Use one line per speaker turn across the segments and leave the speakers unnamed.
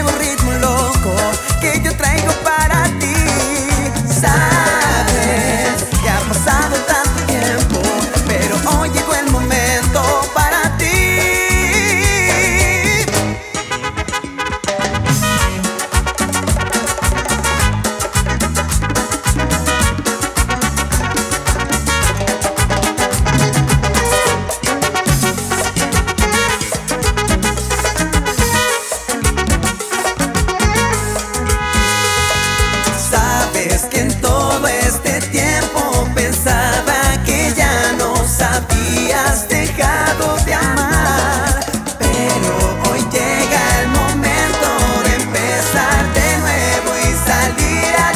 nuevo ritmo loco que yo traigo para ti. Sabes que ha pasado tanto tiempo, pero hoy llegó el momento para ti. Sabes que en todo este tiempo pensaba que ya nos habías dejado de amar, pero hoy llega el momento de empezar de nuevo y salir a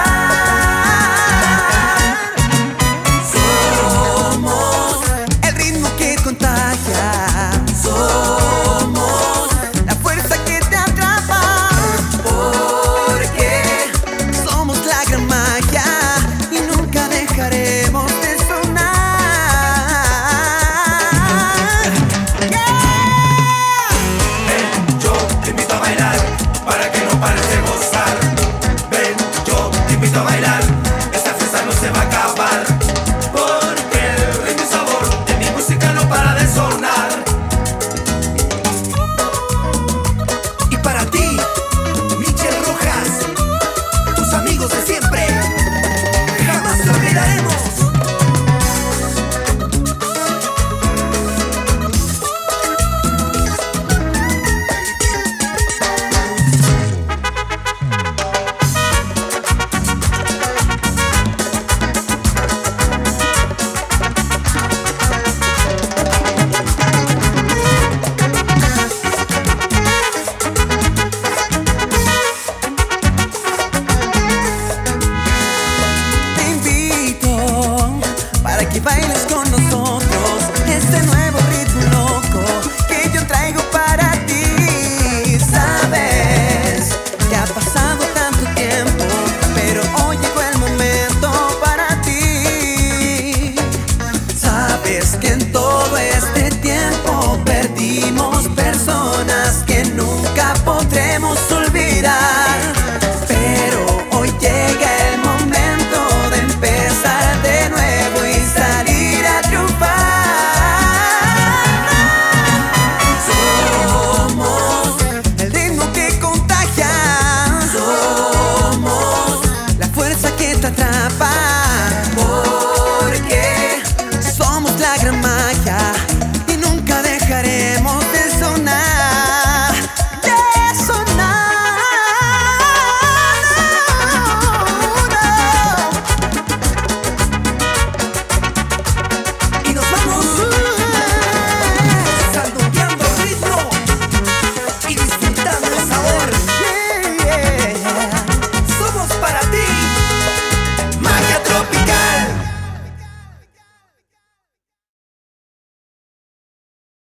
triunfar. Somos el ritmo que contagia, somos la fuerza que te atrapa, porque somos la gran magia y nunca dejaremos de sonar.
Ven, yo te invito a bailar para que no pares de gozar. Ven, yo te invito a bailar